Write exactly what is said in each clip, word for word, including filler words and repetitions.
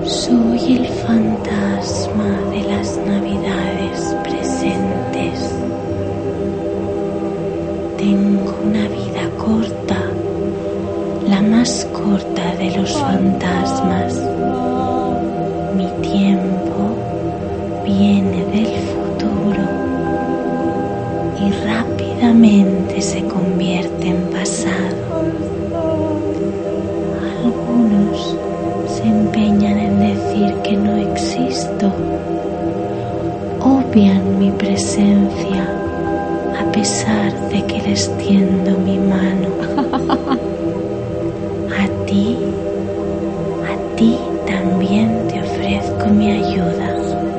Soy el fantasma de las navidades presentes. Tengo una vida corta, la más corta de los fantasmas. Mi tiempo viene del futuro y rápidamente se convierte en pasado. Algunos se empeñan en decir que no existo. Obvian mi presencia a pesar de que les tiendo mi mano. A ti, a ti también te ofrezco mi ayuda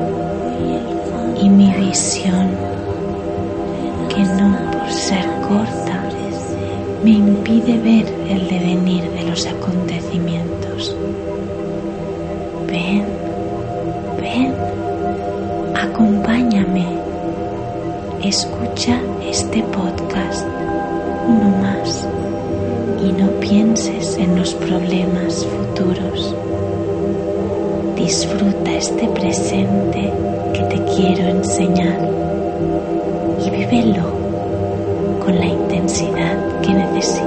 y mi visión, que no por ser corta me impide ver el devenir de los acontecimientos. Ven, ven, acompáñame, escucha este podcast, uno más, y no pienses en los problemas futuros. Disfruta este presente que te quiero enseñar y vívelo con la intensidad que necesito.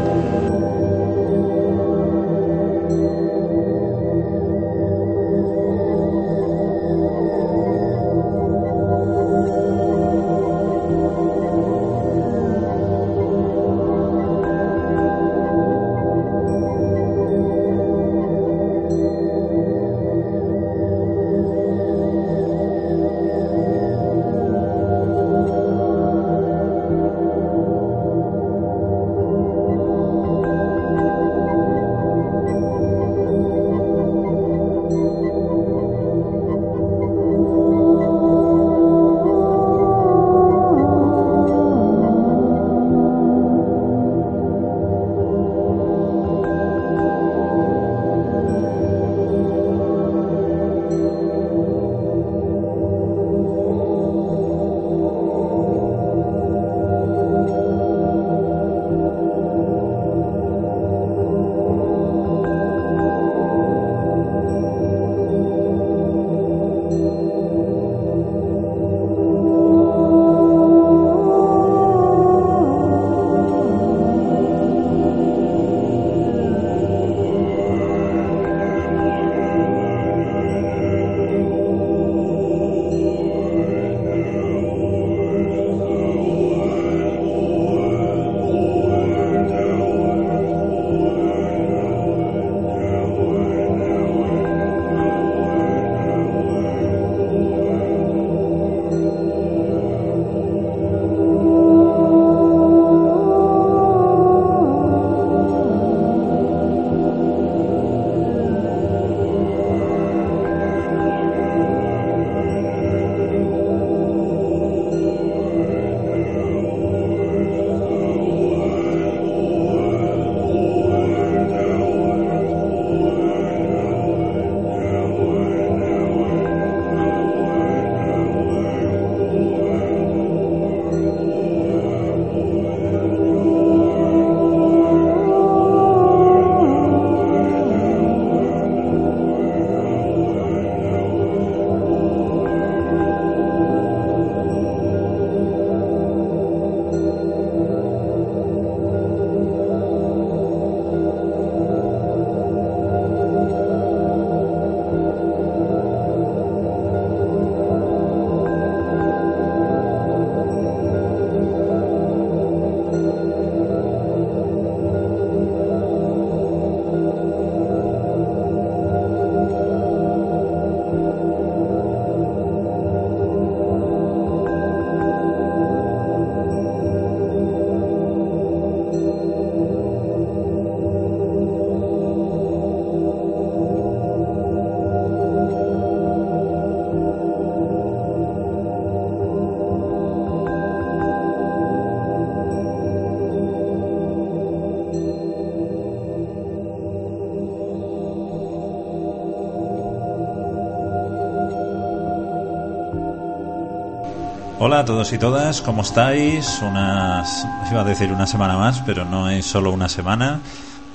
Hola a todos y todas, ¿cómo estáis? Unas, iba a decir una semana más, pero no es solo una semana.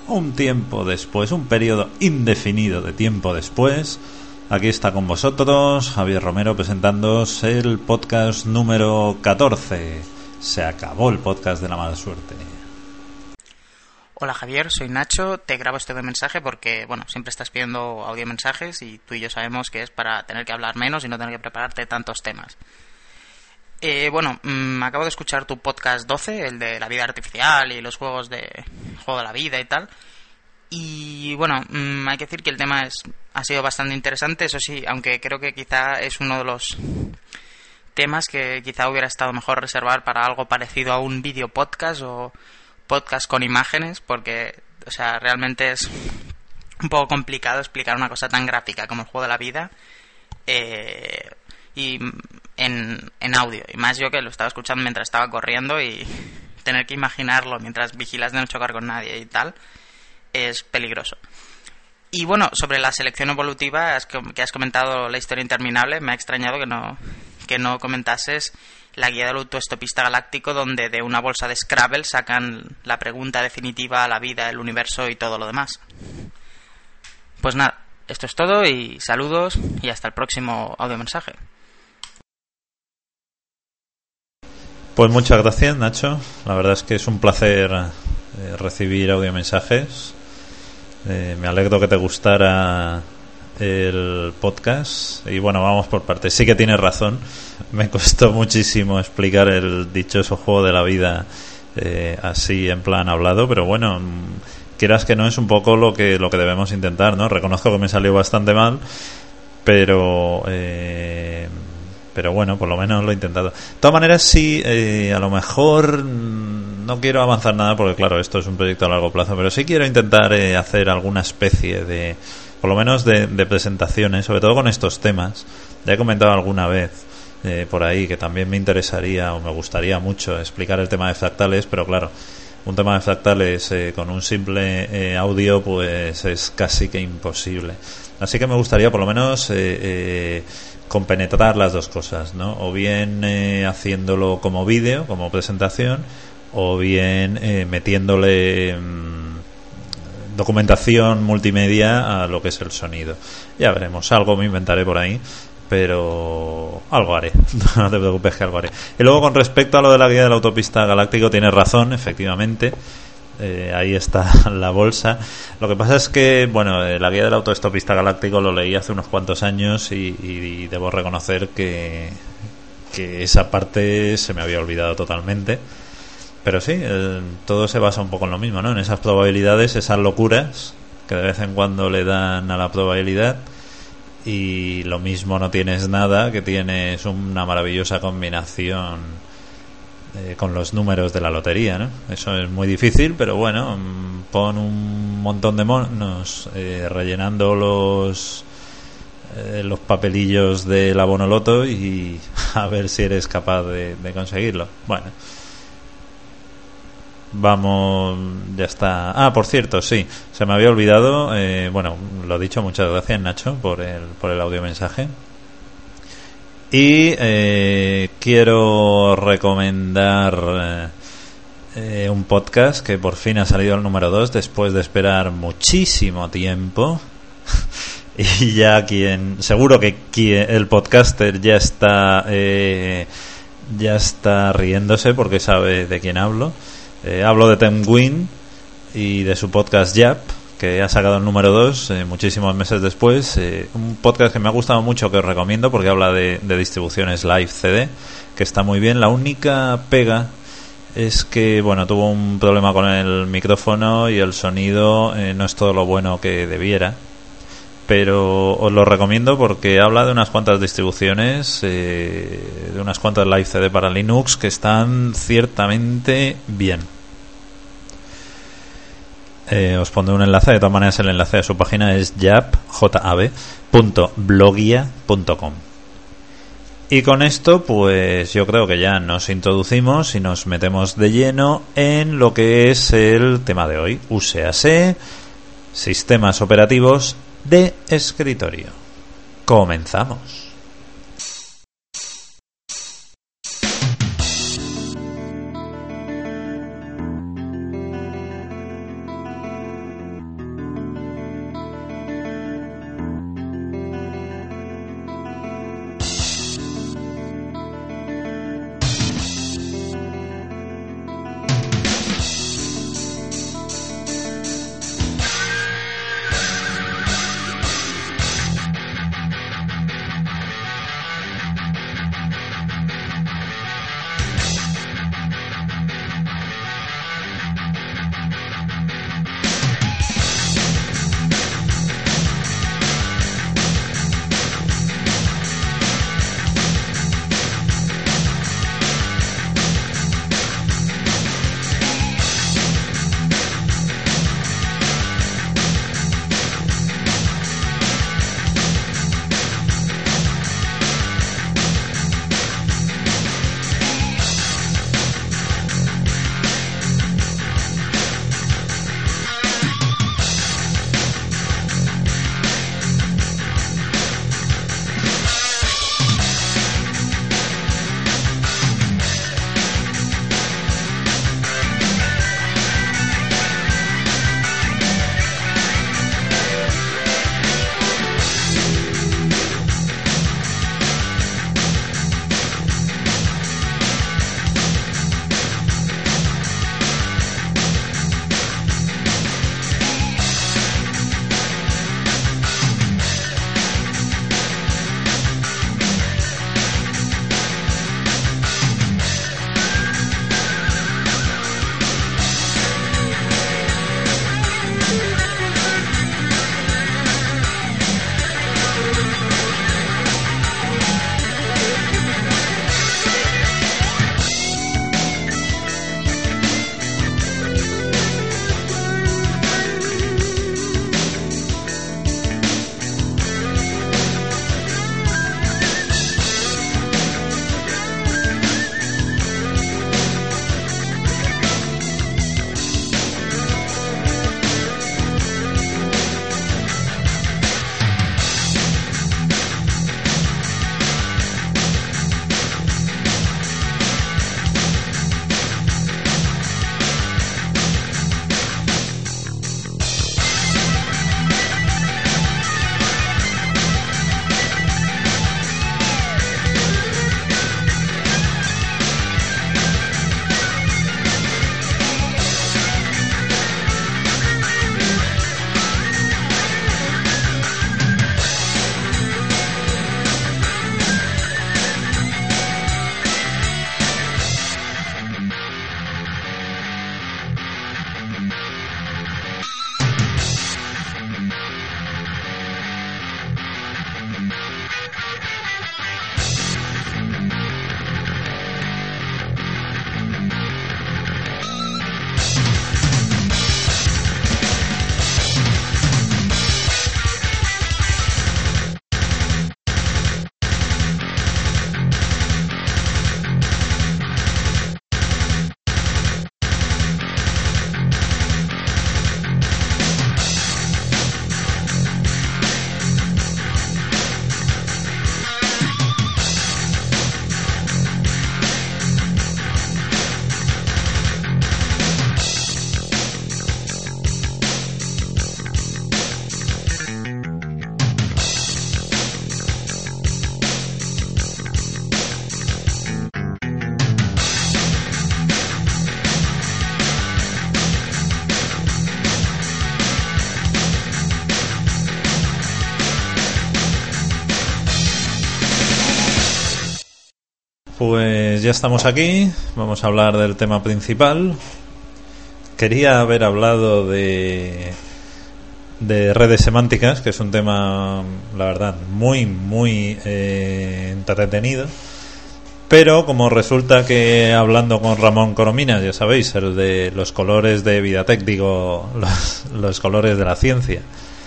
un tiempo después, un periodo indefinido de tiempo después, aquí está con vosotros Javier Romero presentándoos el podcast número catorce. Se acabó el podcast de la mala suerte. Hola Javier, soy Nacho, te grabo este mensaje porque, bueno, siempre estás pidiendo audio mensajes y tú y yo sabemos que es para tener que hablar menos y no tener que prepararte tantos temas. Eh, bueno, mmm, acabo de escuchar tu podcast doce, el de la vida artificial y los juegos de juego de la vida y tal. Y bueno, mmm, hay que decir que el tema es ha sido bastante interesante, eso sí, aunque creo que quizá es uno de los temas que quizá hubiera estado mejor reservar para algo parecido a un video podcast o podcast con imágenes, porque, o sea, realmente es un poco complicado explicar una cosa tan gráfica como el juego de la vida eh, y en, en audio, y más yo que lo estaba escuchando mientras estaba corriendo, y tener que imaginarlo mientras vigilas de no chocar con nadie y tal es peligroso. Y bueno, sobre la selección evolutiva que has comentado, la historia interminable, me ha extrañado que no que no comentases la guía del autoestopista galáctico, donde de una bolsa de Scrabble sacan la pregunta definitiva a la vida, el universo y todo lo demás. Pues nada, esto es todo y saludos y hasta el próximo audio mensaje. Pues muchas gracias, Nacho. La verdad es que es un placer eh, recibir audio mensajes. Eh, me alegro que te gustara el podcast y bueno, vamos por partes. Sí que tienes razón, me costó muchísimo explicar el dichoso juego de la vida eh, así en plan hablado, pero bueno, quieras que no, es un poco lo que lo que debemos intentar, ¿no? Reconozco que me salió bastante mal, pero eh, pero bueno, por lo menos lo he intentado. De todas maneras, sí, eh, a lo mejor no quiero avanzar nada porque claro, esto es un proyecto a largo plazo, pero sí quiero intentar eh, hacer alguna especie de, por lo menos de, de presentaciones, sobre todo con estos temas. Ya he comentado alguna vez eh, por ahí que también me interesaría o me gustaría mucho explicar el tema de fractales, pero claro, un tema de fractales eh, con un simple eh, audio pues es casi que imposible. Así que me gustaría por lo menos eh, eh, compenetrar las dos cosas, ¿no? O bien eh, haciéndolo como vídeo, como presentación, o bien eh, metiéndole mmm, documentación multimedia a lo que es el sonido. Ya veremos, algo me inventaré por ahí, pero algo haré. No te preocupes que algo haré. Y luego con respecto a lo de la guía del autopista galáctico, tienes razón, efectivamente. Eh, ahí está la bolsa. Lo que pasa es que, bueno, eh, la guía del autoestopista galáctico lo leí hace unos cuantos años y, y, y debo reconocer que, que esa parte se me había olvidado totalmente. Pero sí, eh, todo se basa un poco en lo mismo, ¿no? En esas probabilidades, esas locuras que de vez en cuando le dan a la probabilidad. Y lo mismo no tienes nada, que tienes una maravillosa combinación eh, con los números de la lotería, ¿no? Eso es muy difícil, pero bueno, pon un montón de monos eh, rellenando los eh, los papelillos del abonoloto y a ver si eres capaz de, de conseguirlo. Bueno, vamos, ya está. Ah, por cierto, sí, se me había olvidado. Eh, bueno, lo dicho, muchas gracias, Nacho, por el por el audio mensaje. Y eh, quiero recomendar eh, un podcast que por fin ha salido al número dos después de esperar muchísimo tiempo. Y ya quien, seguro que quien, el podcaster ya está eh, ya está riéndose porque sabe de quién hablo. Eh, hablo de Tim Wynn y de su podcast Yap, que ha sacado el número dos eh, muchísimos meses después. Eh, un podcast que me ha gustado mucho, que os recomiendo porque habla de, de distribuciones live C D, que está muy bien. La única pega es que, bueno, tuvo un problema con el micrófono y el sonido eh, no es todo lo bueno que debiera. Pero os lo recomiendo porque habla de unas cuantas distribuciones, eh, de unas cuantas live C D para Linux que están ciertamente bien. Eh, os pondré un enlace, de todas maneras el enlace de su página es jab punto blogia punto com. Y con esto pues yo creo que ya nos introducimos y nos metemos de lleno en lo que es el tema de hoy, U S A C, sistemas operativos de escritorio. Comenzamos. Pues ya estamos aquí, vamos a hablar del tema principal. Quería haber hablado de de redes semánticas, que es un tema, la verdad, muy, muy eh, entretenido. Pero como resulta que hablando con Ramón Corominas, ya sabéis, el de los colores de Vidatec, digo, los, los colores de la ciencia.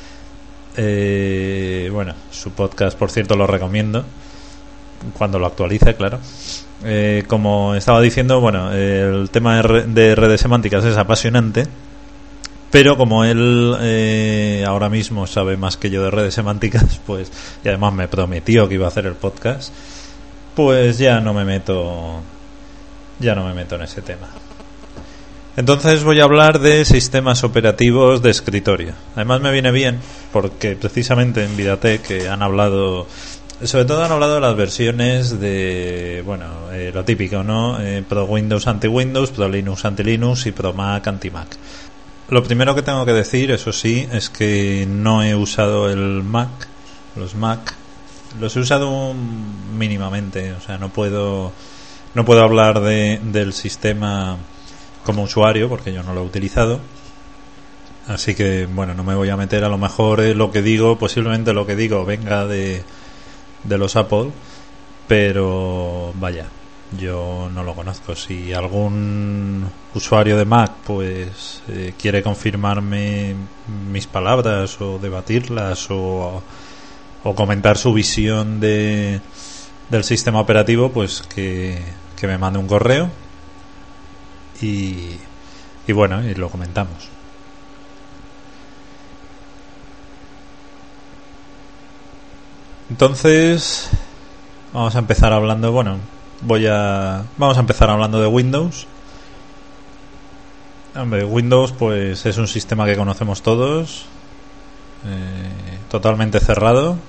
Eh, bueno, su podcast, por cierto, lo recomiendo. Cuando lo actualice, claro. Eh, como estaba diciendo, bueno, el tema de, re- de redes semánticas es apasionante, pero como él eh, ahora mismo sabe más que yo de redes semánticas, pues, y además me prometió que iba a hacer el podcast, pues ya no me meto, ya no me meto en ese tema. Entonces voy a hablar de sistemas operativos de escritorio. Además me viene bien porque precisamente en Vidatec han hablado. Sobre todo han hablado de las versiones de, bueno, eh, lo típico, ¿no? Eh, Pro Windows anti-Windows, Pro Linux anti-Linux y Pro Mac anti-Mac. Lo primero que tengo que decir, eso sí, es que no he usado el Mac, los Mac, los he usado mínimamente, o sea, no puedo, no puedo hablar de, del sistema como usuario porque yo no lo he utilizado. Así que, bueno, no me voy a meter, a lo mejor eh, lo que digo, posiblemente lo que digo venga de de los Apple, pero vaya, yo no lo conozco. Si algún usuario de Mac pues eh, quiere confirmarme mis palabras o debatirlas o, o comentar su visión de del sistema operativo, pues que, que me mande un correo y, y bueno, y lo comentamos. Entonces vamos a empezar hablando, bueno, voy a vamos a empezar hablando de Windows. Hombre, Windows pues es un sistema que conocemos todos, eh, totalmente cerrado,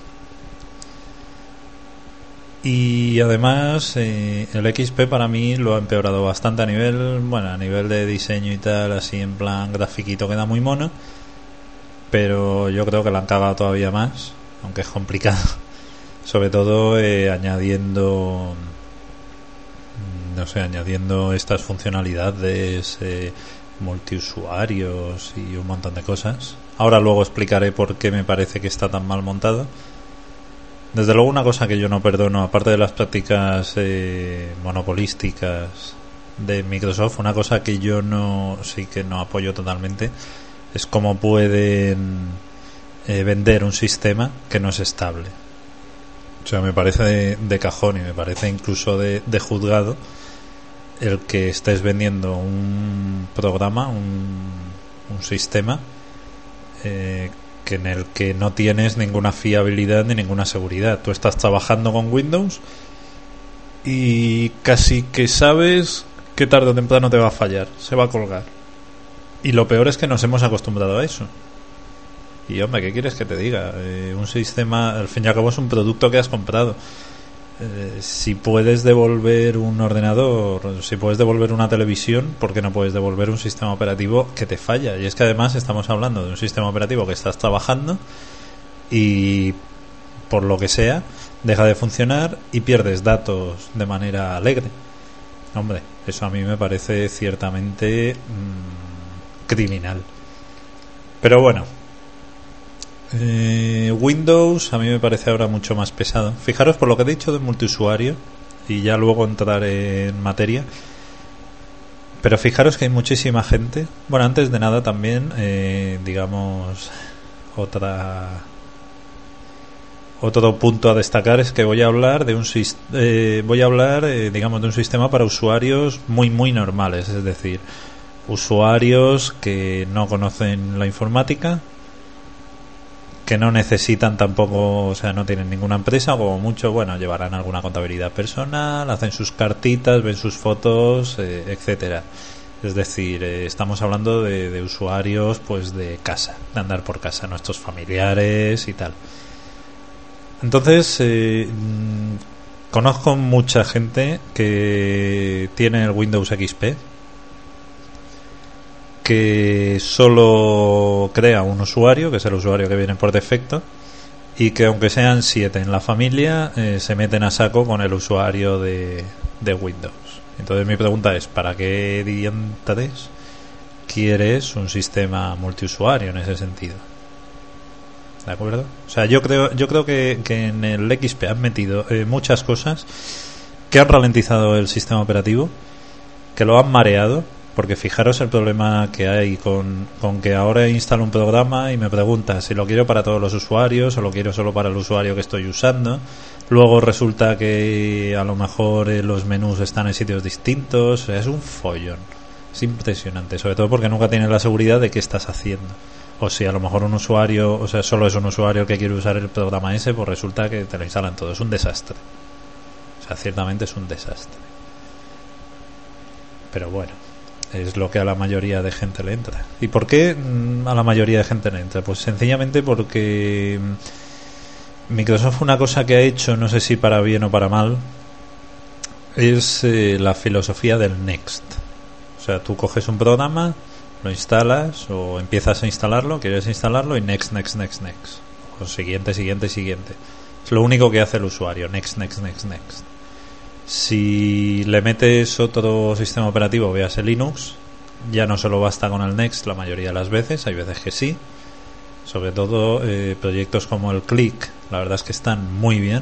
y además eh, el X P para mí lo ha empeorado bastante a nivel, bueno, a nivel de diseño y tal, así en plan grafiquito queda muy mono, pero yo creo que lo han cagado todavía más, aunque es complicado. Sobre todo eh, añadiendo, no sé, añadiendo estas funcionalidades eh, multiusuarios y un montón de cosas. Ahora luego explicaré por qué me parece que está tan mal montado. Desde luego una cosa que yo no perdono, aparte de las prácticas eh, monopolísticas de Microsoft, una cosa que yo no sí que no apoyo totalmente es cómo pueden eh, vender un sistema que no es estable. O sea, me parece de, de cajón y me parece incluso de, de juzgado el que estés vendiendo un programa, un, un sistema eh, que en el que no tienes ninguna fiabilidad ni ninguna seguridad. Tú estás trabajando con Windows y casi que sabes que tarde o temprano te va a fallar, se va a colgar. Y lo peor es que nos hemos acostumbrado a eso. Y hombre, ¿qué quieres que te diga? Eh, un sistema, al fin y al cabo, es un producto que has comprado. Eh, si puedes devolver un ordenador, si puedes devolver una televisión, ¿por qué no puedes devolver un sistema operativo que te falla? Y es que además estamos hablando de un sistema operativo que estás trabajando y por lo que sea deja de funcionar y pierdes datos de manera alegre. Hombre, eso a mí me parece ciertamente mmm, criminal. Pero bueno, Eh, Windows a mí me parece ahora mucho más pesado. Fijaros por lo que he dicho de multiusuario y ya luego entraré en materia. Pero fijaros que hay muchísima gente. Bueno, antes de nada también, eh, digamos, otra otro punto a destacar es que voy a hablar de un eh, voy a hablar, eh, digamos, de un sistema para usuarios muy muy normales, es decir, usuarios que no conocen la informática, que no necesitan tampoco, o sea, no tienen ninguna empresa, o como mucho, bueno, llevarán alguna contabilidad personal, hacen sus cartitas, ven sus fotos, eh, etcétera. Es decir, eh, estamos hablando de, de usuarios, pues, de casa, de andar por casa, nuestros familiares y tal. Entonces, eh, conozco mucha gente que tiene el Windows X P, que solo crea un usuario, que es el usuario que viene por defecto, y que aunque sean siete en la familia, eh, se meten a saco con el usuario de, de Windows. Entonces mi pregunta es, ¿para qué diantres quieres un sistema multiusuario en ese sentido? ¿De acuerdo? O sea, yo creo yo creo que, que en el X P han metido eh, muchas cosas que han ralentizado el sistema operativo, que lo han mareado, porque fijaros el problema que hay con, con que ahora instalo un programa y me pregunta si lo quiero para todos los usuarios o lo quiero solo para el usuario que estoy usando. Luego resulta que a lo mejor eh, los menús están en sitios distintos. O sea, es un follón. Es impresionante, sobre todo porque nunca tienes la seguridad de qué estás haciendo. O si a lo mejor un usuario, o sea, solo es un usuario que quiere usar el programa ese, pues resulta que te lo instalan todo. Es un desastre. O sea, ciertamente es un desastre. Pero bueno, es lo que a la mayoría de gente le entra. ¿Y por qué a la mayoría de gente le entra? Pues sencillamente porque Microsoft, una cosa que ha hecho, no sé si para bien o para mal, es eh, la filosofía del Next. O sea, tú coges un programa, lo instalas o empiezas a instalarlo, quieres instalarlo y next, next, next, next. O siguiente, siguiente, siguiente. Es lo único que hace el usuario, next, next, next, next. Si le metes otro sistema operativo, veas el Linux, ya no solo basta con el next la mayoría de las veces, hay veces que sí. Sobre todo eh, proyectos como el Click, la verdad es que están muy bien.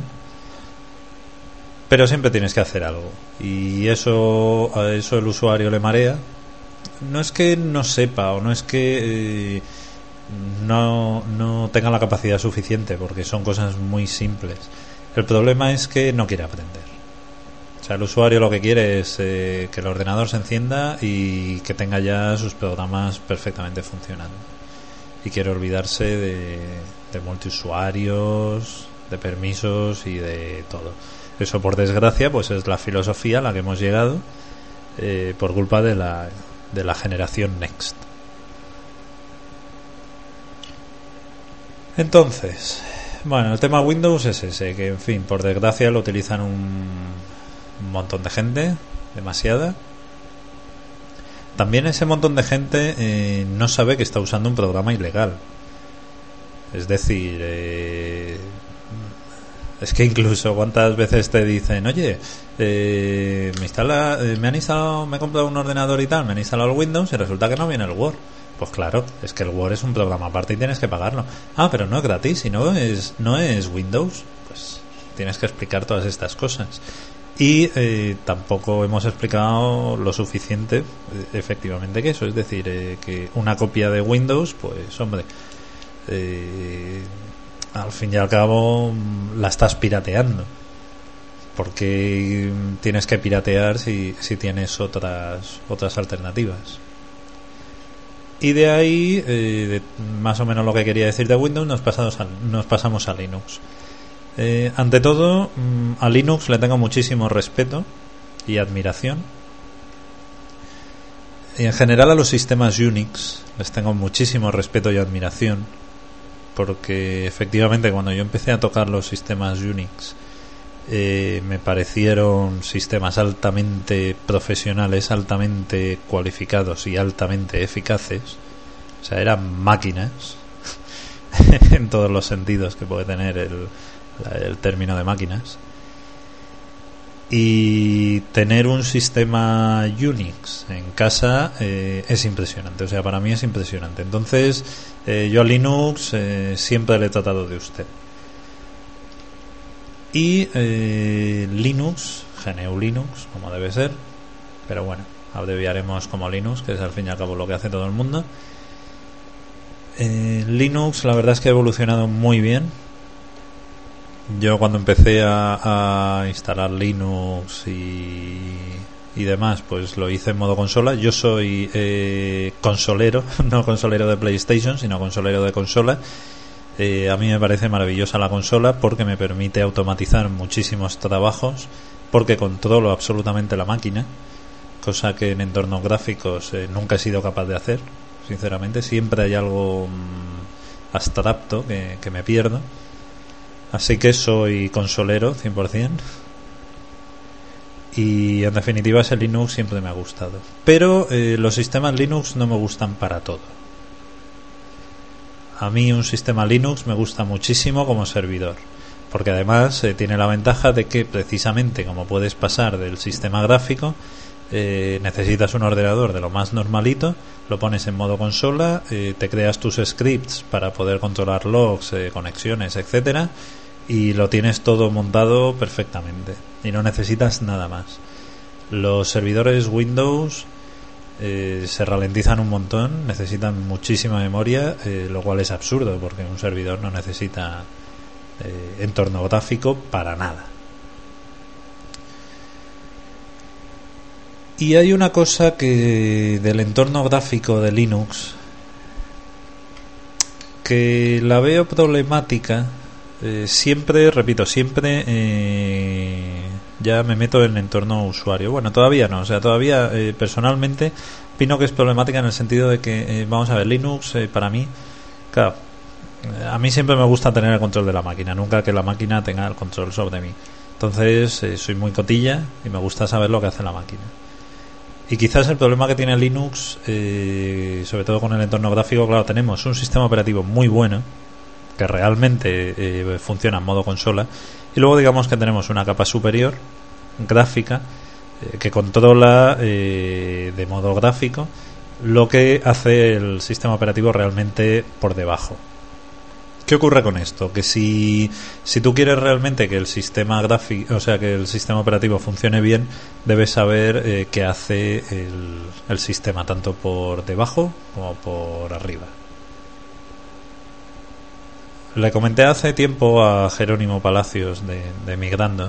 Pero siempre tienes que hacer algo. Y eso a eso el usuario le marea. No es que no sepa o no es que eh, no, no tenga la capacidad suficiente, porque son cosas muy simples. El problema es que no quiere aprender. O sea, el usuario lo que quiere es eh, que el ordenador se encienda y que tenga ya sus programas perfectamente funcionando. Y quiere olvidarse de, de multiusuarios, de permisos y de todo. Eso, por desgracia, pues es la filosofía a la que hemos llegado eh, por culpa de la, de la generación Next. Entonces, bueno, el tema Windows es ese, que en fin, por desgracia lo utilizan un, un montón de gente, demasiada. También ese montón de gente eh, no sabe que está usando un programa ilegal. Es decir, eh, es que incluso cuántas veces te dicen, oye, eh, me instala, eh, me han instalado, me he comprado un ordenador y tal, me han instalado el Windows y resulta que no viene el Word. Pues claro, es que el Word es un programa aparte y tienes que pagarlo. Ah, pero no es gratis, y no es, no es Windows. Pues tienes que explicar todas estas cosas. Y eh, tampoco hemos explicado lo suficiente, efectivamente, que eso. Es decir, eh, que una copia de Windows, pues hombre, eh, al fin y al cabo la estás pirateando. Porque tienes que piratear si, si tienes otras, otras alternativas. Y de ahí, eh, de más o menos lo que quería decir de Windows, nos, pasamos a, nos pasamos a Linux. Eh, ante todo, a Linux le tengo muchísimo respeto y admiración. Y en general a los sistemas Unix les tengo muchísimo respeto y admiración, porque efectivamente cuando yo empecé a tocar los sistemas Unix eh, me parecieron sistemas altamente profesionales, altamente cualificados y altamente eficaces. O sea, eran máquinas en todos los sentidos que puede tener el, el término de máquinas. Y tener un sistema Unix en casa eh, es impresionante. O sea, para mí es impresionante. Entonces eh, yo a Linux eh, siempre le he tratado de usted. Y eh, Linux, G N U Linux, como debe ser, pero bueno, abreviaremos como Linux, que es al fin y al cabo lo que hace todo el mundo. eh, Linux, la verdad es que ha evolucionado muy bien. Yo cuando empecé a, a instalar Linux y, y demás, pues lo hice en modo consola. Yo soy eh, consolero, no consolero de PlayStation, sino consolero de consola. Eh, a mí me parece maravillosa la consola porque me permite automatizar muchísimos trabajos, porque controlo absolutamente la máquina, cosa que en entornos gráficos eh, nunca he sido capaz de hacer, sinceramente. Siempre hay algo mmm, abstracto que, que me pierdo. Así que soy consolero cien por ciento. Y en definitiva ese Linux siempre me ha gustado. Pero eh, los sistemas Linux no me gustan para todo. a mí un sistema Linux me gusta muchísimo como servidor, porque además eh, tiene la ventaja de que precisamente como puedes pasar del sistema gráfico, eh, necesitas un ordenador de lo más normalito, lo pones en modo consola, eh, te creas tus scripts para poder controlar logs, eh, conexiones, etcétera, y lo tienes todo montado perfectamente y no necesitas nada más. Los servidores Windows eh, se ralentizan un montón, necesitan muchísima memoria, eh, lo cual es absurdo porque un servidor no necesita eh, entorno gráfico para nada. Y hay una cosa que del entorno gráfico de Linux que la veo problemática. Eh, siempre, repito, siempre eh, ya me meto en el entorno usuario. Bueno, todavía no, o sea, todavía eh, personalmente opino que es problemática en el sentido de que, eh, vamos a ver, Linux eh, para mí, claro, eh, a mí siempre me gusta tener el control de la máquina, nunca que la máquina tenga el control sobre mí. Entonces, eh, soy muy cotilla y me gusta saber lo que hace la máquina. Y quizás el problema que tiene Linux, eh, sobre todo con el entorno gráfico, claro, tenemos un sistema operativo muy bueno que realmente eh, funciona en modo consola, y luego digamos que tenemos una capa superior gráfica eh, que controla eh, de modo gráfico lo que hace el sistema operativo realmente por debajo. ¿Qué ocurre con esto? Que si, si tú quieres realmente que el sistema gráfico, o sea, que el sistema operativo funcione bien, debes saber eh, qué hace el, el sistema, tanto por debajo como por arriba. Le comenté hace tiempo a Jerónimo Palacios de, de Migrando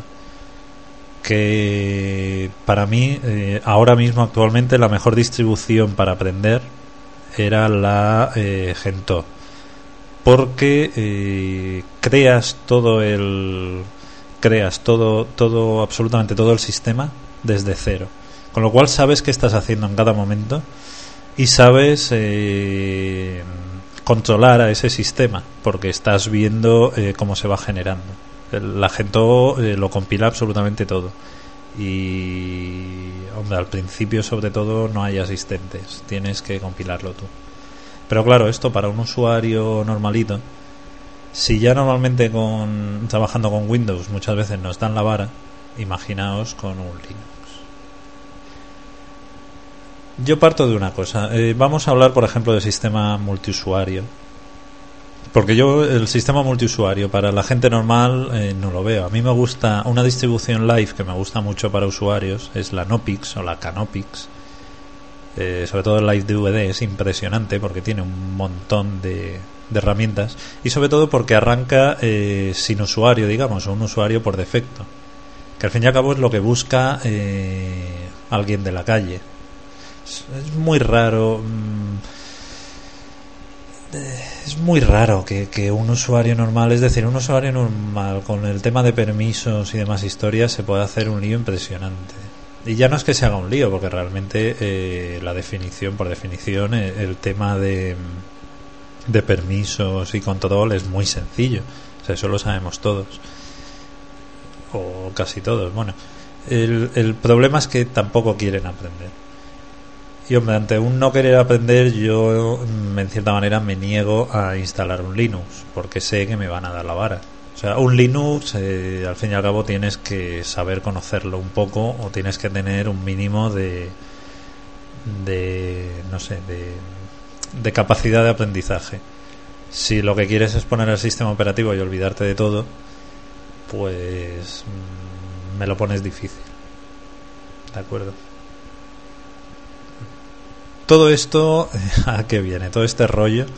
que para mí, eh, ahora mismo actualmente, la mejor distribución para aprender era la eh, Gentoo, porque eh, creas todo el creas todo todo absolutamente todo el sistema desde cero, con lo cual sabes qué estás haciendo en cada momento y sabes eh, controlar a ese sistema porque estás viendo eh, cómo se va generando. La Gentoo eh, lo compila absolutamente todo y, hombre, al principio sobre todo no hay asistentes, tienes que compilarlo tú. Pero claro, esto para un usuario normalito, si ya normalmente con trabajando con Windows muchas veces nos dan la vara, imaginaos con un Linux. Yo parto de una cosa, eh, vamos a hablar por ejemplo del sistema multiusuario, porque yo el sistema multiusuario para la gente normal eh, no lo veo. A mí me gusta una distribución live que me gusta mucho para usuarios, es la Knoppix o la Canopix. Eh, sobre todo el Live D V D es impresionante porque tiene un montón de, de herramientas y sobre todo porque arranca eh, sin usuario, digamos, o un usuario por defecto, que al fin y al cabo es lo que busca eh, alguien de la calle. Es, es muy raro mmm, es muy raro que, que un usuario normal, es decir, un usuario normal con el tema de permisos y demás historias se puede hacer un lío impresionante. Y ya no es que se haga un lío, porque realmente eh, la definición, por definición, el, el tema de, de permisos y control es muy sencillo. O sea, eso lo sabemos todos. O casi todos. Bueno, el, el problema es que tampoco quieren aprender. Y hombre, ante un no querer aprender, yo en cierta manera me niego a instalar un Linux, porque sé que me van a dar la vara. O sea, un Linux, eh, al fin y al cabo, tienes que saber conocerlo un poco o tienes que tener un mínimo de, de no sé, de, de capacidad de aprendizaje. Si lo que quieres es poner el sistema operativo y olvidarte de todo, pues me lo pones difícil. ¿De acuerdo? Todo esto, ¿a qué viene? Todo este rollo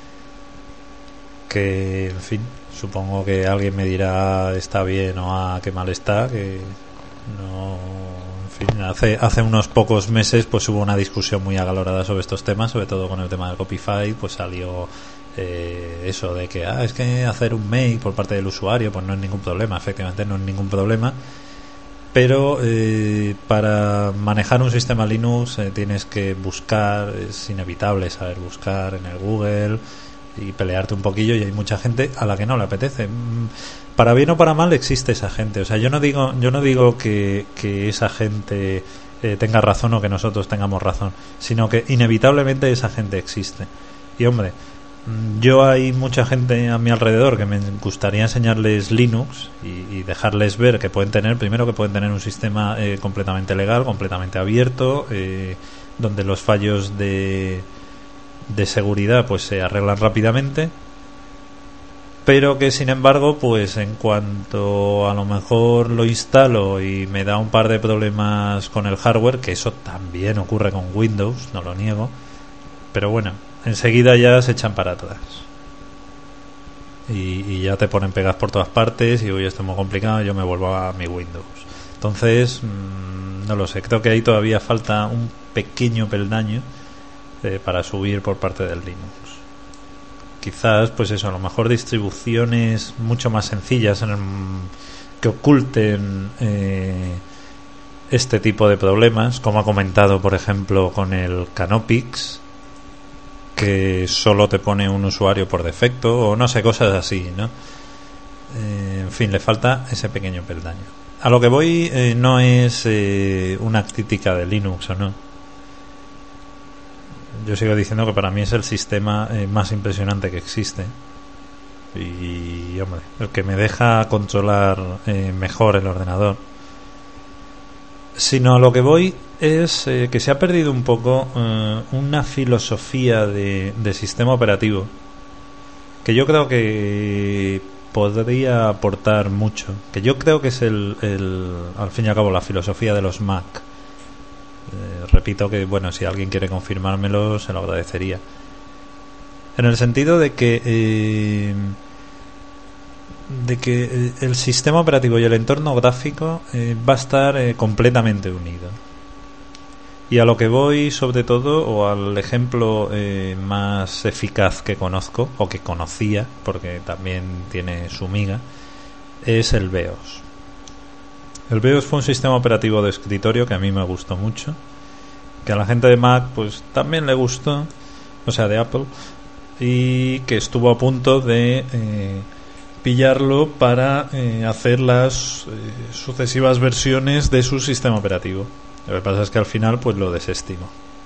que, en fin, supongo que alguien me dirá está bien o ah, qué mal está, que no, en fin, hace hace unos pocos meses pues hubo una discusión muy acalorada sobre estos temas, sobre todo con el tema del Copify, pues salió eh, eso de que ah, es que hacer un make por parte del usuario pues no es ningún problema, efectivamente no es ningún problema, pero eh, para manejar un sistema Linux eh, tienes que buscar, es inevitable saber buscar en el Google y pelearte un poquillo, y hay mucha gente a la que no le apetece. Para bien o para mal existe esa gente. O sea, yo no digo yo no digo que, que esa gente eh, tenga razón o que nosotros tengamos razón, sino que inevitablemente esa gente existe. Y hombre, yo hay mucha gente a mi alrededor que me gustaría enseñarles Linux y, y dejarles ver que pueden tener, primero que pueden tener un sistema eh, completamente legal, completamente abierto, eh, donde los fallos de, de seguridad pues se arreglan rápidamente, pero que sin embargo pues en cuanto a lo mejor lo instalo y me da un par de problemas con el hardware, que eso también ocurre con Windows, no lo niego, pero bueno, enseguida ya se echan para atrás y, y ya te ponen pegas por todas partes y uy, esto es muy complicado, yo me vuelvo a mi Windows. Entonces mmm, no lo sé, creo que ahí todavía falta un pequeño peldaño eh, para subir por parte del Linux. Quizás pues eso, a lo mejor distribuciones mucho más sencillas en el, que oculten eh, este tipo de problemas, como ha comentado por ejemplo con el Canopix, que solo te pone un usuario por defecto, o no sé, cosas así, ¿no? Eh, en fin, le falta ese pequeño peldaño. A lo que voy eh, no es eh, una crítica de Linux o no. Yo sigo diciendo que para mí es el sistema eh, más impresionante que existe. Y, hombre, el que me deja controlar eh, mejor el ordenador. Sino a lo que voy es eh, que se ha perdido un poco eh, una filosofía de, de sistema operativo que yo creo que podría aportar mucho, que yo creo que es el, el al fin y al cabo la filosofía de los Mac. Eh, repito que bueno, si alguien quiere confirmármelo se lo agradecería, en el sentido de que eh, de que el sistema operativo y el entorno gráfico eh, va a estar eh, completamente unido. Y a lo que voy sobre todo, o al ejemplo eh, más eficaz que conozco, o que conocía, porque también tiene su miga, es el BIOS. El BIOS fue un sistema operativo de escritorio que a mí me gustó mucho, que a la gente de Mac pues también le gustó, o sea de Apple, y que estuvo a punto de eh, pillarlo para eh, hacer las eh, sucesivas versiones de su sistema operativo. Lo que pasa es que al final pues lo desestimó.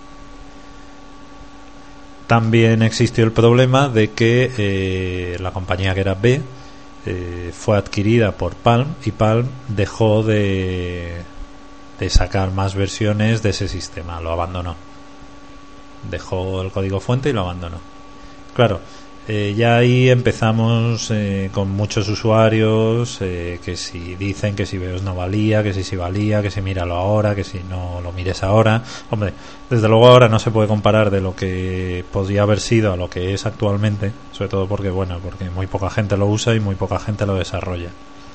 También existió el problema de que eh, la compañía que era B eh, fue adquirida por Palm y Palm dejó de, de sacar más versiones de ese sistema, lo abandonó. Dejó el código fuente y lo abandonó. Claro, eh, ya ahí empezamos eh, con muchos usuarios eh, que si dicen que si BIOS no valía, que si sí valía, que si míralo ahora, que si no lo mires ahora. Hombre, desde luego ahora no se puede comparar de lo que podría haber sido a lo que es actualmente, sobre todo porque bueno, porque muy poca gente lo usa y muy poca gente lo desarrolla.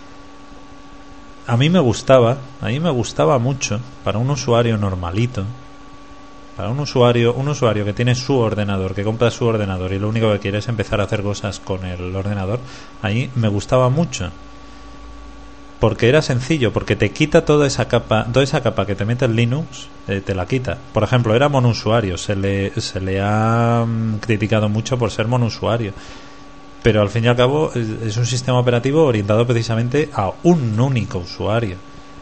A mí me gustaba, a mí me gustaba mucho para un usuario normalito. Para un usuario, un usuario que tiene su ordenador, que compra su ordenador y lo único que quiere es empezar a hacer cosas con el ordenador, ahí me gustaba mucho. Porque era sencillo, porque te quita toda esa capa, toda esa capa que te mete el Linux, eh, te la quita. Por ejemplo, era monusuario, se le, se le ha um, criticado mucho por ser monusuario. Pero al fin y al cabo es, es un sistema operativo orientado precisamente a un único usuario.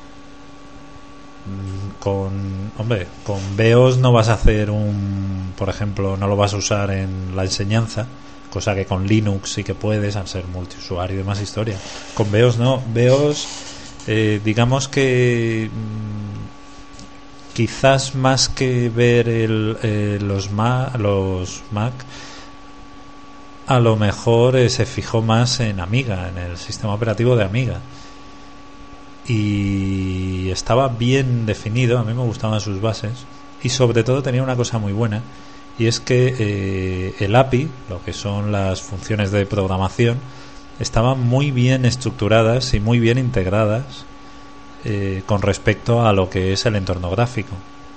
Con, hombre, con BIOS no vas a hacer un, por ejemplo, no lo vas a usar en la enseñanza, cosa que con Linux sí que puedes, al ser multiusuario y demás historia. Con BIOS no, BIOS eh, digamos que mmm, quizás más que ver el, eh, los, Ma, los Mac, a lo mejor eh, se fijó más en Amiga, en el sistema operativo de Amiga. Y estaba bien definido, a mí me gustaban sus bases y sobre todo tenía una cosa muy buena, y es que eh, el A P I, lo que son las funciones de programación, estaban muy bien estructuradas y muy bien integradas eh, con respecto a lo que es el entorno gráfico.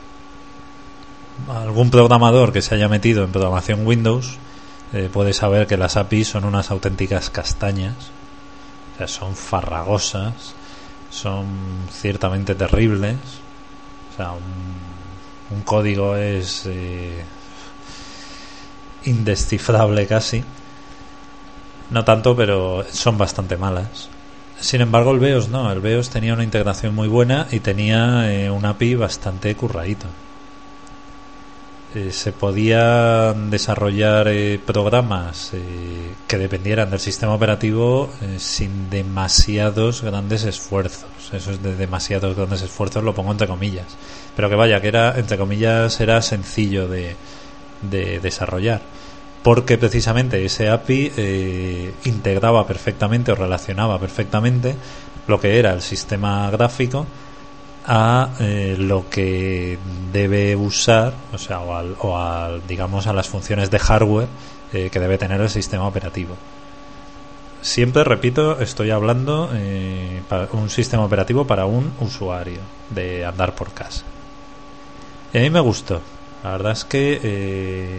Algún programador que se haya metido en programación Windows eh, puede saber que las A P I son unas auténticas castañas, o sea, son farragosas, son ciertamente terribles. O sea, un, un código es eh, indescifrable casi. No tanto, pero son bastante malas. Sin embargo, el BIOS no. El BIOS tenía una integración muy buena y tenía eh, un A P I bastante curradito. eh, se podían desarrollar eh, programas eh, que dependieran del sistema operativo eh, sin demasiados grandes esfuerzos. Eso es de demasiados grandes esfuerzos, lo pongo entre comillas, pero que vaya, que era, entre comillas, era sencillo de, de desarrollar, porque precisamente ese A P I eh, integraba perfectamente o relacionaba perfectamente lo que era el sistema gráfico a eh, lo que debe usar, o sea, o al, o al, digamos, a las funciones de hardware eh, que debe tener el sistema operativo. Siempre, repito, estoy hablando eh, para un sistema operativo para un usuario de andar por casa. Y a mí me gustó. La verdad es que eh,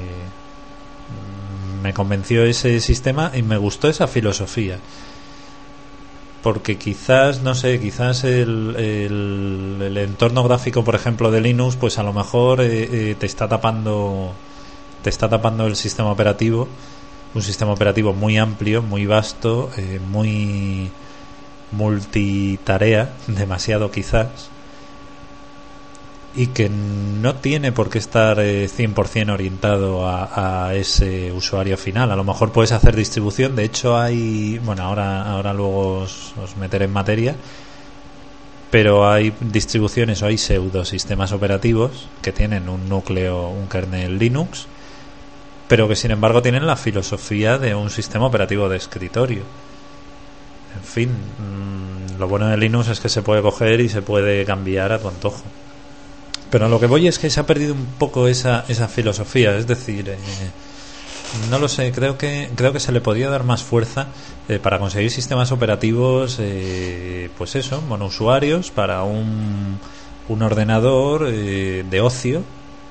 me convenció ese sistema y me gustó esa filosofía. Porque quizás, no sé, quizás el, el, el entorno gráfico, por ejemplo, de Linux, pues a lo mejor eh, eh, te está tapando, te está tapando el sistema operativo. Un sistema operativo muy amplio, muy vasto, eh, muy multitarea, demasiado quizás, y que no tiene por qué estar eh, cien por ciento orientado a, a ese usuario final. A lo mejor puedes hacer distribución. De hecho hay, bueno, ahora, ahora luego os, os meteré en materia, pero hay distribuciones o hay pseudo sistemas operativos que tienen un núcleo, un kernel Linux, pero que sin embargo tienen la filosofía de un sistema operativo de escritorio. En fin, mmm, lo bueno de Linux es que se puede coger y se puede cambiar a tu antojo. Pero a lo que voy es que se ha perdido un poco esa, esa filosofía. Es decir, eh, no lo sé, creo que creo que se le podía dar más fuerza eh, para conseguir sistemas operativos, eh, pues eso, monousuarios, para un, un ordenador eh, de ocio,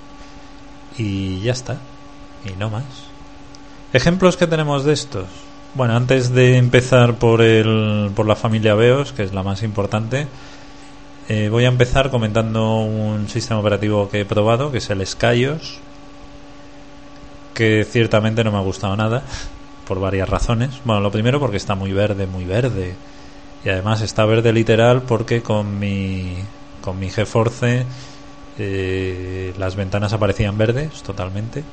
y ya está. Y no más. Ejemplos que tenemos de estos. Bueno, antes de empezar por el por la familia BEOS, que es la más importante, eh, voy a empezar comentando un sistema operativo que he probado, que es el Skyos, que ciertamente no me ha gustado nada, por varias razones. Bueno, lo primero porque está muy verde, muy verde, y además está verde literal porque con mi con mi GeForce eh, las ventanas aparecían verdes totalmente.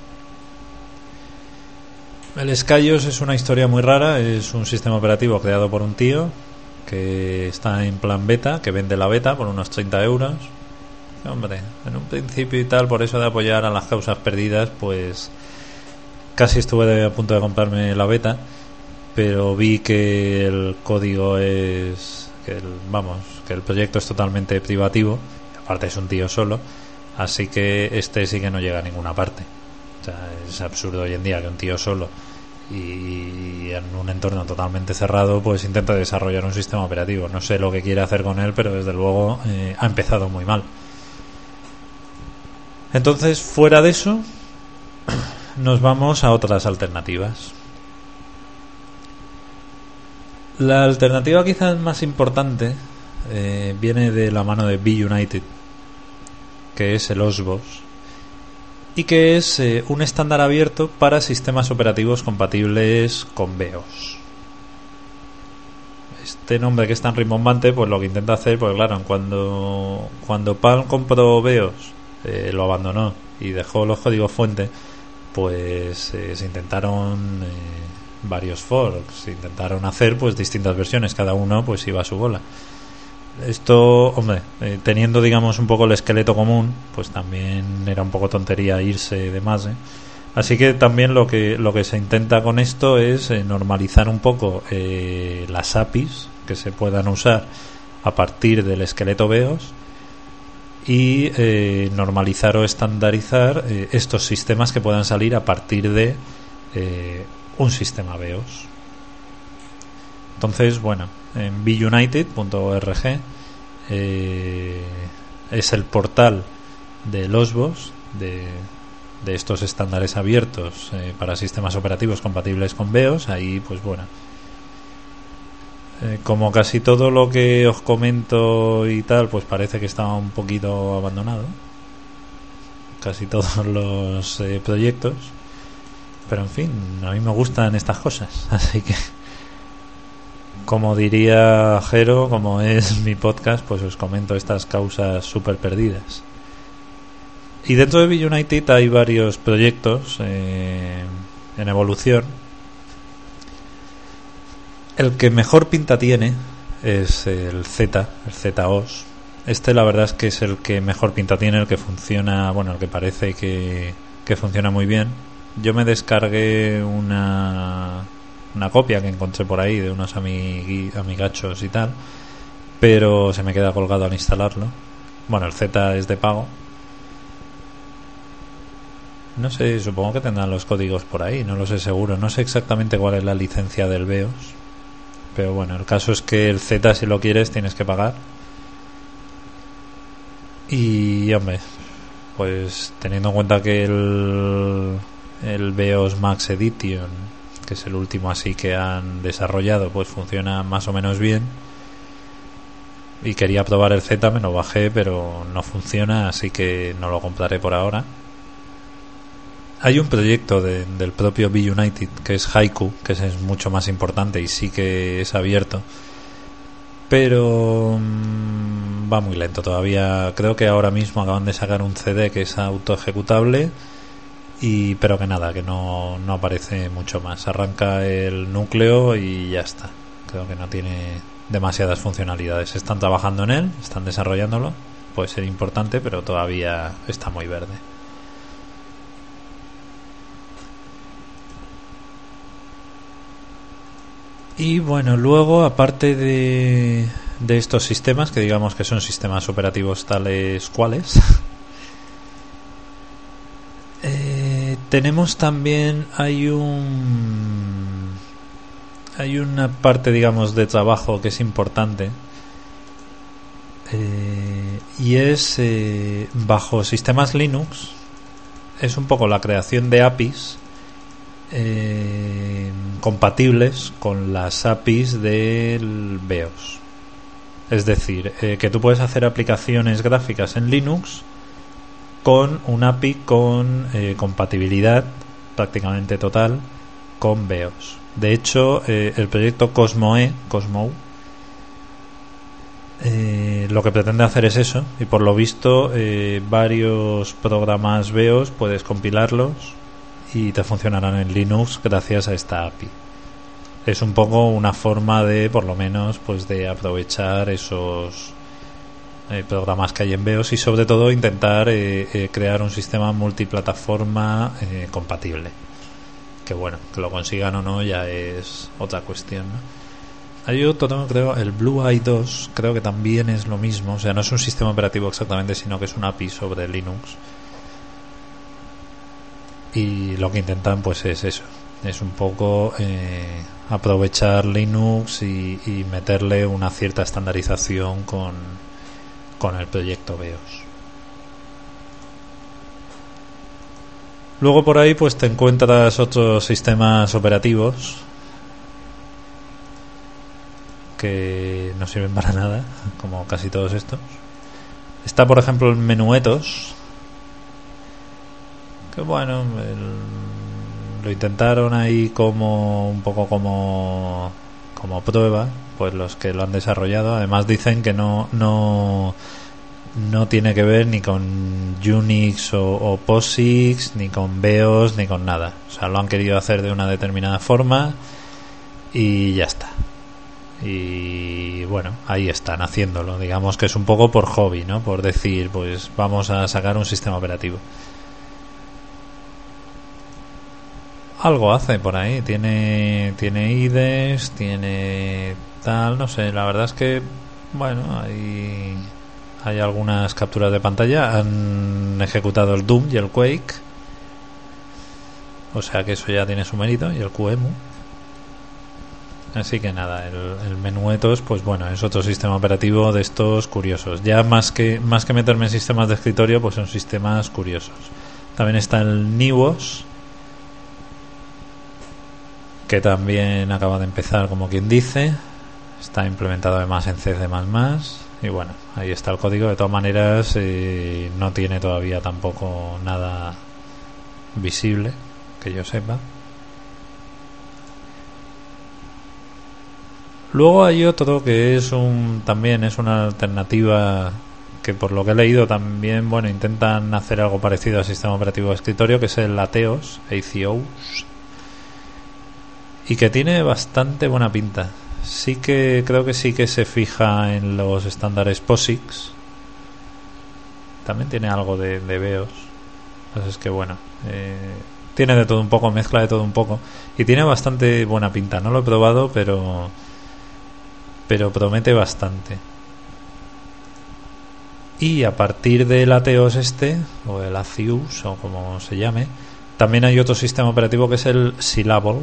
El Skyos es una historia muy rara. Es un sistema operativo creado por un tío que está en plan beta, que vende la beta por unos treinta euros. Hombre, en un principio y tal, por eso de apoyar a las causas perdidas, pues casi estuve a punto de comprarme la beta, pero vi que el código es, que el, vamos, que el proyecto es totalmente privativo, aparte es un tío solo, así que este sí que no llega a ninguna parte. O sea, es absurdo hoy en día que un tío solo y en un entorno totalmente cerrado pues intenta desarrollar un sistema operativo. No sé lo que quiere hacer con él, pero desde luego eh, ha empezado muy mal. Entonces, fuera de eso, nos vamos a otras alternativas. La alternativa quizás más importante eh, viene de la mano de B-United, que es el OSBOS, y que es eh, un estándar abierto para sistemas operativos compatibles con BEOS. Este nombre que es tan rimbombante, pues lo que intenta hacer, pues claro, cuando cuando Palm compró BEOS, eh, lo abandonó y dejó los códigos fuente, pues eh, se intentaron eh, varios forks, se intentaron hacer pues distintas versiones, cada uno pues iba a su bola. Esto, hombre, eh, teniendo digamos un poco el esqueleto común, pues también era un poco tontería irse de más, ¿eh? Así que también lo que lo que se intenta con esto es eh, normalizar un poco eh, las A P Is que se puedan usar a partir del esqueleto BEOS y eh, normalizar o estandarizar eh, estos sistemas que puedan salir a partir de eh, un sistema BEOS. Entonces, bueno, en b united punto org eh, es el portal de OSBOS, de, de estos estándares abiertos eh, para sistemas operativos compatibles con BEOS. Ahí, pues bueno, eh, como casi todo lo que os comento y tal, pues parece que está un poquito abandonado, casi todos los eh, proyectos, pero en fin, a mí me gustan estas cosas, así que, como diría Jero, como es mi podcast, pues os comento estas causas súper perdidas. Y dentro de VUnited hay varios proyectos eh, en evolución. El que mejor pinta tiene es el Z, el Z O S. Este la verdad es que es el que mejor pinta tiene, el que funciona, bueno, el que parece que, que funciona muy bien. Yo me descargué una, una copia que encontré por ahí de unos amigui, amigachos y tal, pero se me queda colgado al instalarlo. Bueno, el Z es de pago. No sé, supongo que tendrán los códigos por ahí, no lo sé seguro. No sé exactamente cuál es la licencia del BEOS, pero bueno, el caso es que el Z, si lo quieres, tienes que pagar. Y hombre, pues teniendo en cuenta que el, el BEOS Max Edition, que es el último así que han desarrollado, pues funciona más o menos bien, y quería probar el Z, me lo bajé, pero no funciona, así que no lo compraré por ahora. Hay un proyecto de, del propio VUnited que es Haiku, que es, es mucho más importante y sí que es abierto, pero mmm, va muy lento todavía. Creo que ahora mismo acaban de sacar un C D que es auto ejecutable, y pero que nada, que no, no aparece mucho más. Arranca el núcleo y ya está. Creo que no tiene demasiadas funcionalidades. Están trabajando en él, están desarrollándolo, puede ser importante, pero todavía está muy verde. Y bueno, luego aparte de, de estos sistemas, que digamos que son sistemas operativos tales cuales, eh, tenemos también, hay un hay una parte, digamos, de trabajo que es importante, eh, y es eh, bajo sistemas Linux, es un poco la creación de A P Is Eh, compatibles con las A P Is del BEOS. Es decir, eh, que tú puedes hacer aplicaciones gráficas en Linux con un A P I con eh, compatibilidad prácticamente total con BEOS. De hecho, eh, el proyecto Cosmoe, Cosmo, eh, lo que pretende hacer es eso, y por lo visto eh, varios programas BEOS puedes compilarlos y te funcionarán en Linux gracias a esta A P I. Es un poco una forma de, por lo menos, pues de aprovechar esos eh, programas que hay en BEOS, y sobre todo intentar eh, eh, crear un sistema multiplataforma eh, compatible. Que bueno, que lo consigan o no ya es otra cuestión, ¿no? Hay otro, creo, el Blue Eye dos, creo que también es lo mismo. O sea, no es un sistema operativo exactamente, sino que es una A P I sobre Linux. Y lo que intentan pues es eso, es un poco eh, aprovechar Linux y, y meterle una cierta estandarización con, con el proyecto BEOS. Luego por ahí pues te encuentras otros sistemas operativos que no sirven para nada, como casi todos estos. Está por ejemplo el Menuetos, que bueno, el, lo intentaron ahí como un poco como como prueba, pues los que lo han desarrollado. Además dicen que no no no tiene que ver ni con Unix o, o POSIX, ni con BEOS, ni con nada. O sea, lo han querido hacer de una determinada forma y ya está. Y bueno, ahí están haciéndolo. Digamos que es un poco por hobby, ¿no? Por decir, pues vamos a sacar un sistema operativo. Algo hace por ahí, tiene tiene I D E s, tiene tal, no sé, la verdad es que bueno, hay hay algunas capturas de pantalla, han ejecutado el Doom y el Quake, o sea que eso ya tiene su mérito, y el Q E M U. Así que nada, el, el Menuetos, pues bueno, es otro sistema operativo de estos curiosos. Ya más que más que meterme en sistemas de escritorio, pues son sistemas curiosos. También está el Niwos, que también acaba de empezar, como quien dice. Está implementado además en C C más más, y bueno, ahí está el código. De todas maneras eh, no tiene todavía tampoco nada visible que yo sepa. Luego hay otro que es un también es una alternativa que por lo que he leído también, bueno, intentan hacer algo parecido al sistema operativo de escritorio, que es el Atheos, Atheos, y que tiene bastante buena pinta. Sí que creo que sí que se fija en los estándares POSIX. También tiene algo de, de BEOS. Entonces es que bueno, eh, tiene de todo un poco, mezcla de todo un poco, y tiene bastante buena pinta. No lo he probado, pero pero promete bastante. Y a partir del Atheos este, o el Atheus, o como se llame, también hay otro sistema operativo que es el Syllable,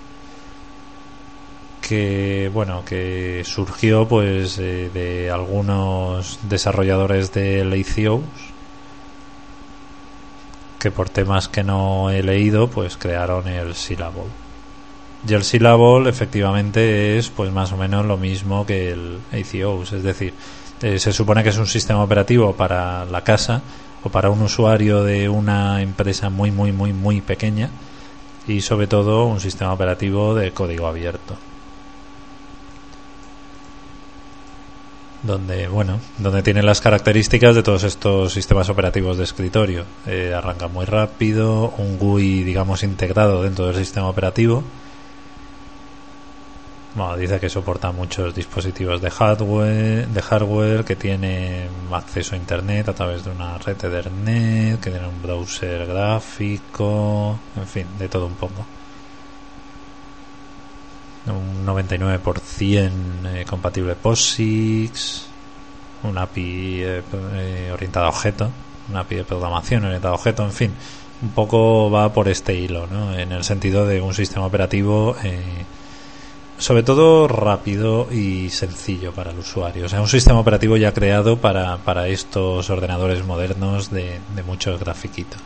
que bueno, que surgió pues eh, de algunos desarrolladores del Atheos, que por temas que no he leído pues crearon el Syllable. Y el Syllable efectivamente es pues más o menos lo mismo que el Atheos, es decir, eh, se supone que es un sistema operativo para la casa o para un usuario de una empresa muy muy muy muy pequeña, y sobre todo un sistema operativo de código abierto, donde bueno, donde tiene las características de todos estos sistemas operativos de escritorio. Eh, arranca muy rápido, un G U I digamos integrado dentro del sistema operativo. Bueno, dice que soporta muchos dispositivos de hardware, de hardware, que tiene acceso a internet a través de una red Ethernet, que tiene un browser gráfico, en fin, de todo un poco. Un noventa y nueve por ciento eh, compatible POSIX, un A P I eh, eh, orientado a objeto, un A P I de programación orientado a objeto, en fin, un poco va por este hilo, ¿no? En el sentido de un sistema operativo eh, sobre todo rápido y sencillo para el usuario. O sea, un sistema operativo ya creado para, para estos ordenadores modernos de, de muchos grafiquitos.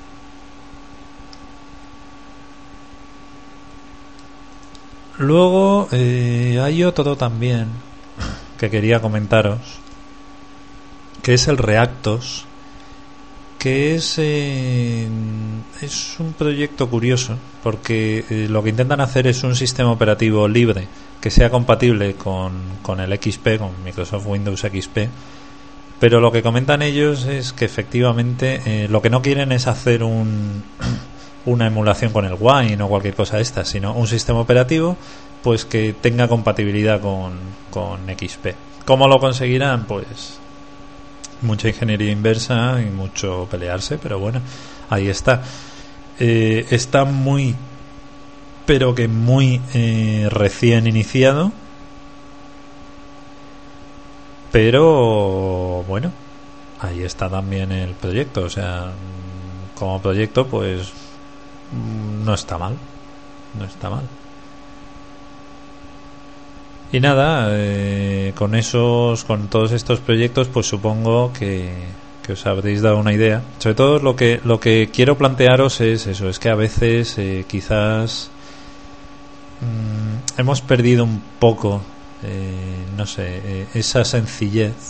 Luego eh, hay otro también que quería comentaros, que es el Reactos, que es eh, es un proyecto curioso, porque eh, lo que intentan hacer es un sistema operativo libre que sea compatible con, con el X P, con Microsoft Windows X P, pero lo que comentan ellos es que efectivamente eh, lo que no quieren es hacer un una emulación con el Wine o cualquier cosa de estas, sino un sistema operativo pues que tenga compatibilidad con, con X P. ¿Cómo lo conseguirán? Pues mucha ingeniería inversa y mucho pelearse, pero bueno, ahí está. Eh, está muy, pero que muy eh, recién iniciado, pero bueno, ahí está también el proyecto. O sea, como proyecto pues no está mal, no está mal. Y nada, eh, con esos, con todos estos proyectos, pues supongo que, que os habréis dado una idea. Sobre todo lo que lo que quiero plantearos es eso, es que a veces eh, quizás mmm, hemos perdido un poco, eh, no sé, eh, esa sencillez.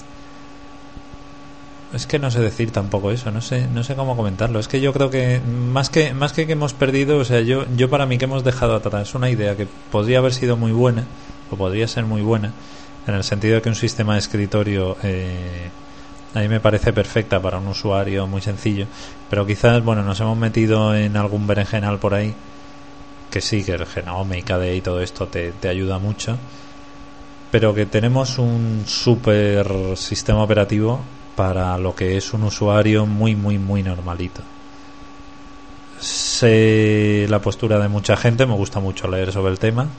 Es que no sé decir tampoco eso, no sé, no sé cómo comentarlo. Es que yo creo que más que más que que hemos perdido, o sea, yo yo para mí que hemos dejado atrás una idea que podría haber sido muy buena, o podría ser muy buena, en el sentido de que un sistema de escritorio eh, a mí me parece perfecta para un usuario muy sencillo, pero quizás, bueno, nos hemos metido en algún berenjenal por ahí, que sí, que el Genome y K D E y todo esto te, te ayuda mucho, pero que tenemos un super sistema operativo para lo que es un usuario muy, muy, muy normalito. Sé la postura de mucha gente, me gusta mucho leer sobre el tema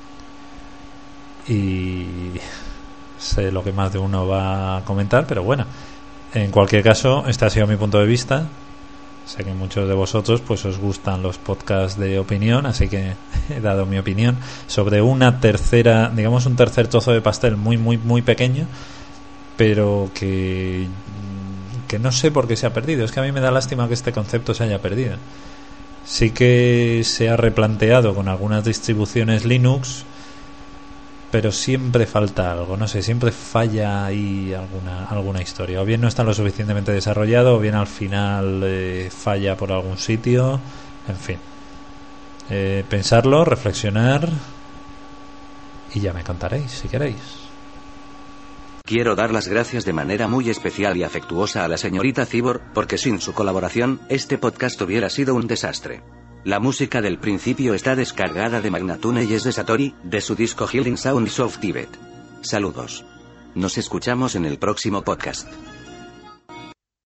y sé lo que más de uno va a comentar, pero bueno, en cualquier caso, este ha sido mi punto de vista. Sé que muchos de vosotros pues os gustan los podcasts de opinión, así que he dado mi opinión sobre una tercera, digamos un tercer trozo de pastel muy, muy, muy pequeño, pero que que no sé por qué se ha perdido. Es que a mí me da lástima que este concepto se haya perdido. Sí que se ha replanteado con algunas distribuciones Linux, pero siempre falta algo, no sé, siempre falla ahí alguna alguna historia. O bien no está lo suficientemente desarrollado, o bien al final eh, falla por algún sitio, en fin. Eh, pensarlo, reflexionar y ya me contaréis si queréis. Quiero dar las gracias de manera muy especial y afectuosa a la señorita Cibor, porque sin su colaboración, este podcast hubiera sido un desastre. La música del principio está descargada de Magnatune y es de Satori, de su disco Healing Sounds of Tibet. Saludos. Nos escuchamos en el próximo podcast.